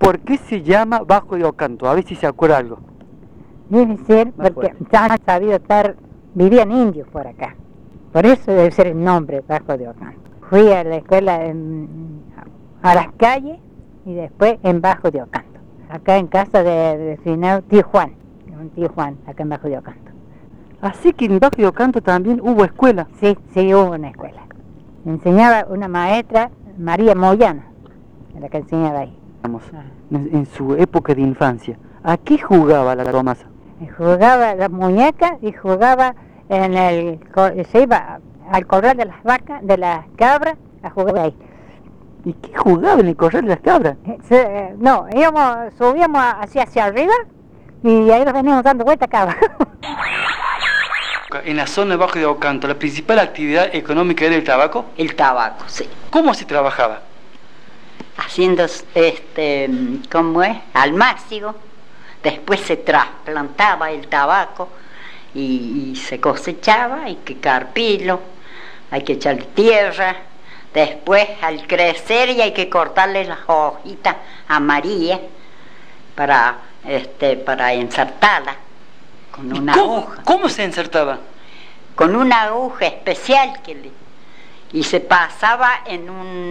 por qué se llama Bajo de Ocanto? A ver si se acuerda algo. Debe ser porque ya han sabido vivían indios por acá. Por eso debe ser el nombre Bajo de Ocanto. Fui a la escuela a las calles y después en Bajo de Ocanto. Acá en casa de finado tío Juan, un tío Juan, acá en Bajo de Ocanto. Así que en Bajo de Ocanto también hubo escuela. Sí, hubo una escuela. Me enseñaba una maestra, María Moyano, la que enseñaba ahí. Vamos, en su época de infancia, ¿a qué jugaba la Tomasa? Jugaba las muñecas y jugaba se iba al corral de las vacas, de las cabras, a jugar ahí. ¿Y qué jugaba en el corral de las cabras? Subíamos hacia arriba y ahí nos veníamos dando vueltas acá abajo. En la zona de Bajo de Ocanto, ¿la principal actividad económica era el tabaco? El tabaco, sí. ¿Cómo se trabajaba? Haciendo, ¿cómo es? Almácigo. Después se trasplantaba el tabaco y se cosechaba, hay que carpirlo, hay que echarle tierra. Después, al crecer, y hay que cortarle las hojitas amarillas para ensartarla con una aguja. ¿Cómo se ensartaba? Con una aguja especial y se pasaba en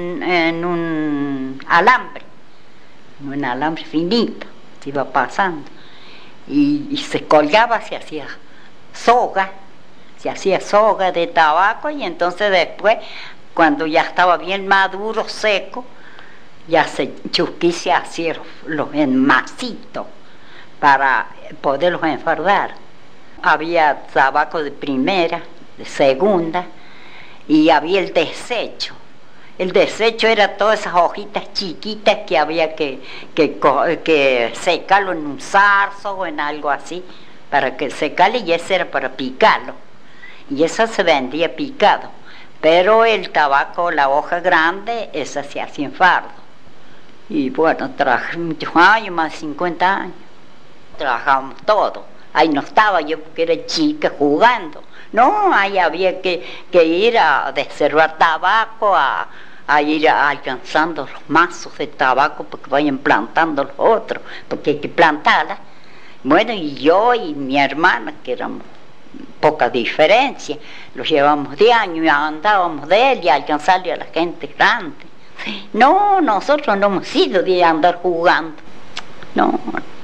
un alambre finito, se iba pasando y se colgaba, se hacía soga de tabaco, y entonces después, cuando ya estaba bien maduro, seco, ya se chusquicia hacía los enmasitos para poderlos enfardar. Había tabaco de primera, de segunda, y había el desecho. El desecho era todas esas hojitas chiquitas que había que secarlo en un zarzo o en algo así, para que secarlo, y ese era para picarlo. Y eso se vendía picado. Pero el tabaco, la hoja grande, esa se hacía en fardo. Y bueno, trabajé muchos años, más de 50 años. Trabajábamos todo. Ahí no estaba yo porque era chica jugando. No, ahí había que ir a deservar tabaco, a ir alcanzando los mazos de tabaco porque vayan plantando los otros, porque hay que plantarla. Bueno, y yo y mi hermana, que éramos poca diferencia, los llevamos de año y andábamos de él y alcanzarle a la gente grande. No, nosotros no hemos sido de andar jugando. No,